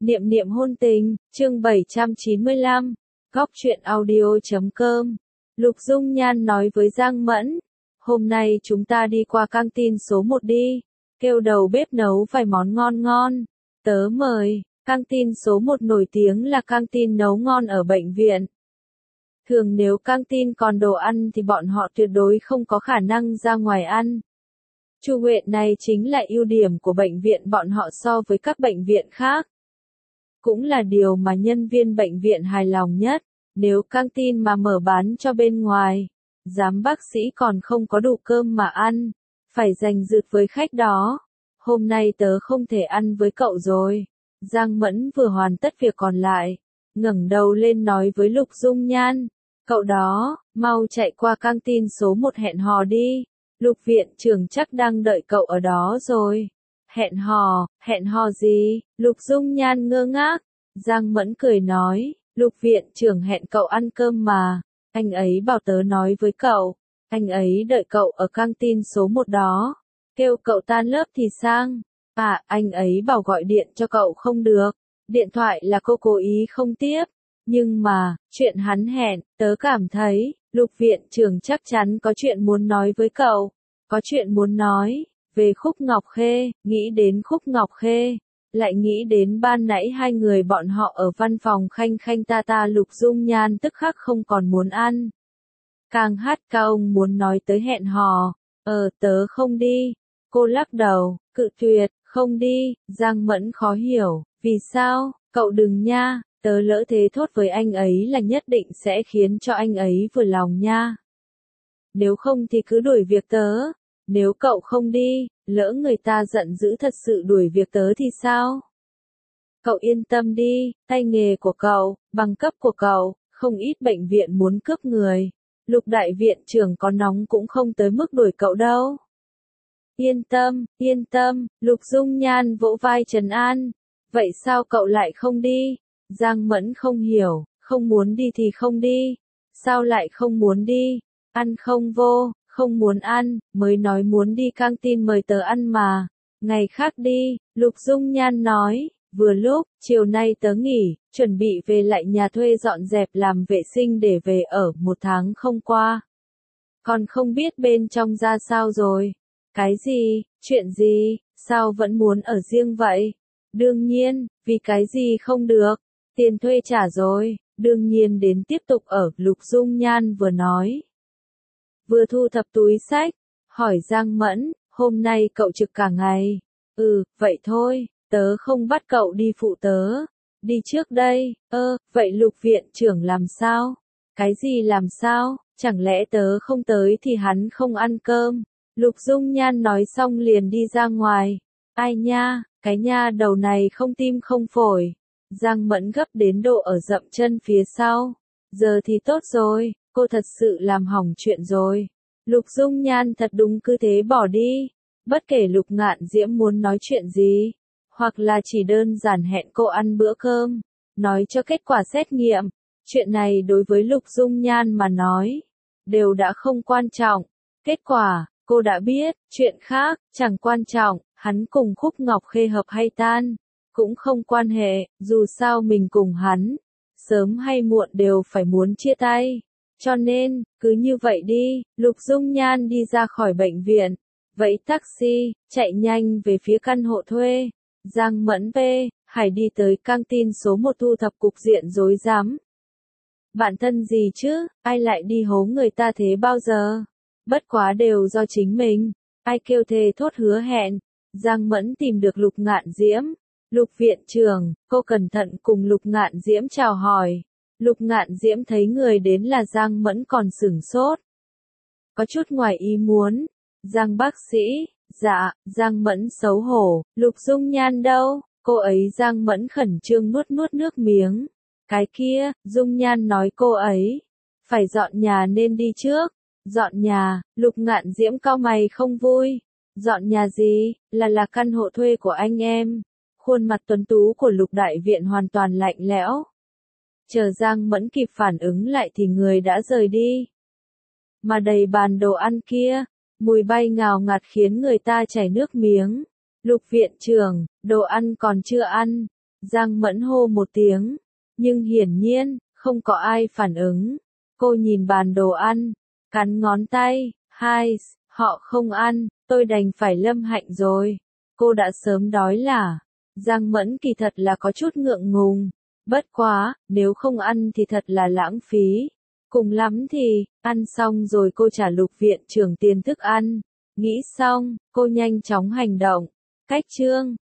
Niệm niệm hôn tình, chương 795, Góc truyện audio.com. Lục Dung Nhan nói với Giang Mẫn, hôm nay chúng ta đi qua căng tin số 1 đi, kêu đầu bếp nấu vài món ngon ngon, tớ mời. Căng tin số 1 nổi tiếng là căng tin nấu ngon ở bệnh viện. Thường nếu căng tin còn đồ ăn thì bọn họ tuyệt đối không có khả năng ra ngoài ăn. Chu Huệ này chính là ưu điểm của bệnh viện bọn họ so với các bệnh viện khác. Cũng là điều mà nhân viên bệnh viện hài lòng nhất, nếu căng tin mà mở bán cho bên ngoài, giám bác sĩ còn không có đủ cơm mà ăn, phải giành giật với khách đó. Hôm nay tớ không thể ăn với cậu rồi. Giang Mẫn vừa hoàn tất việc còn lại, ngẩng đầu lên nói với Lục Dung Nhan, cậu đó, mau chạy qua căng tin số 1 hẹn hò đi, Lục viện trưởng chắc đang đợi cậu ở đó rồi. Hẹn hò gì? Lục Dung Nhan ngơ ngác. Giang Mẫn cười nói, Lục viện trưởng hẹn cậu ăn cơm mà, anh ấy bảo tớ nói với cậu, anh ấy đợi cậu ở căng tin số 1 đó, kêu cậu tan lớp thì sang. À, anh ấy bảo gọi điện cho cậu không được, điện thoại là cô cố ý không tiếp, nhưng mà, chuyện hắn hẹn, tớ cảm thấy, Lục viện trưởng chắc chắn có chuyện muốn nói với cậu, có chuyện muốn nói. Về Khúc Ngọc Khê, nghĩ đến Khúc Ngọc Khê, lại nghĩ đến ban nãy hai người bọn họ ở văn phòng khanh khanh ta ta. Lục Dung Nhan tức khắc không còn muốn ăn. Càng hát cao muốn nói tới hẹn hò, tớ không đi. Cô lắc đầu, cự tuyệt, không đi. Giang Mẫn khó hiểu, vì sao, cậu đừng nha, tớ lỡ thế thốt với anh ấy là nhất định sẽ khiến cho anh ấy vừa lòng nha. Nếu không thì cứ đuổi việc tớ. Nếu cậu không đi, lỡ người ta giận dữ thật sự đuổi việc tớ thì sao? Cậu yên tâm đi, tay nghề của cậu, bằng cấp của cậu, không ít bệnh viện muốn cướp người. Lục đại viện trưởng có nóng cũng không tới mức đuổi cậu đâu. Yên tâm, Lục Dung Nhan vỗ vai trấn an. Vậy sao cậu lại không đi? Giang Mẫn không hiểu, không muốn đi thì không đi. Sao lại không muốn đi? Ăn không vô. Không muốn ăn, mới nói muốn đi căng tin mời tớ ăn mà. Ngày khác đi, Lục Dung Nhan nói, vừa lúc, chiều nay tớ nghỉ, chuẩn bị về lại nhà thuê dọn dẹp làm vệ sinh để về ở 1 tháng không qua. Còn không biết bên trong ra sao rồi. Cái gì, chuyện gì, sao vẫn muốn ở riêng vậy? Đương nhiên, vì cái gì không được, tiền thuê trả rồi, đương nhiên đến tiếp tục ở. Lục Dung Nhan vừa nói. Vừa thu thập túi xách, hỏi Giang Mẫn, hôm nay cậu trực cả ngày. Vậy thôi, tớ không bắt cậu đi phụ tớ. Đi trước đây, vậy Lục viện trưởng làm sao? Cái gì làm sao? Chẳng lẽ tớ không tới thì hắn không ăn cơm? Lục Dung Nhan nói xong liền đi ra ngoài. Ai nha, cái nha đầu này không tim không phổi. Giang Mẫn gấp đến độ ở dậm chân phía sau. Giờ thì tốt rồi. Cô thật sự làm hỏng chuyện rồi. Lục Dung Nhan thật đúng cứ thế bỏ đi. Bất kể Lục Ngạn Diễm muốn nói chuyện gì, hoặc là chỉ đơn giản hẹn cô ăn bữa cơm, nói cho kết quả xét nghiệm, chuyện này đối với Lục Dung Nhan mà nói, đều đã không quan trọng. Kết quả, cô đã biết, chuyện khác, chẳng quan trọng, hắn cùng Khúc Ngọc Khê hợp hay tan, cũng không quan hệ, dù sao mình cùng hắn, sớm hay muộn đều phải muốn chia tay. Cho nên, cứ như vậy đi, Lục Dung Nhan đi ra khỏi bệnh viện, vẫy taxi, chạy nhanh về phía căn hộ thuê. Giang Mẫn Hải đi tới căng tin số 1 thu thập cục diện rối rắm. Bản thân gì chứ, ai lại đi hố người ta thế bao giờ? Bất quá đều do chính mình, ai kêu thề thốt hứa hẹn. Giang Mẫn tìm được Lục Ngạn Diễm. Lục viện trưởng, cô cẩn thận cùng Lục Ngạn Diễm chào hỏi. Lục Ngạn Diễm thấy người đến là Giang Mẫn còn sửng sốt. Có chút ngoài ý muốn. Giang bác sĩ, dạ, Giang Mẫn xấu hổ, Lục Dung Nhan đâu? Cô ấy Giang Mẫn khẩn trương nuốt nước miếng. Cái kia, Dung Nhan nói cô ấy phải dọn nhà nên đi trước. Dọn nhà, Lục Ngạn Diễm cau mày không vui. Dọn nhà gì, là căn hộ thuê của anh em. Khuôn mặt tuấn tú của Lục đại viện hoàn toàn lạnh lẽo. Chờ Giang Mẫn kịp phản ứng lại thì người đã rời đi. Mà đầy bàn đồ ăn kia, mùi bay ngào ngạt khiến người ta chảy nước miếng. Lục viện trưởng, đồ ăn còn chưa ăn. Giang Mẫn hô một tiếng, nhưng hiển nhiên, không có ai phản ứng. Cô nhìn bàn đồ ăn, cắn ngón tay, hai, họ không ăn, tôi đành phải Lâm Hạnh rồi. Cô đã sớm đói là. Giang Mẫn kỳ thật là có chút ngượng ngùng. Bất quá, nếu không ăn thì thật là lãng phí. Cùng lắm thì, ăn xong rồi cô trả Lục viện trưởng tiền thức ăn. Nghĩ xong, cô nhanh chóng hành động. Cách chương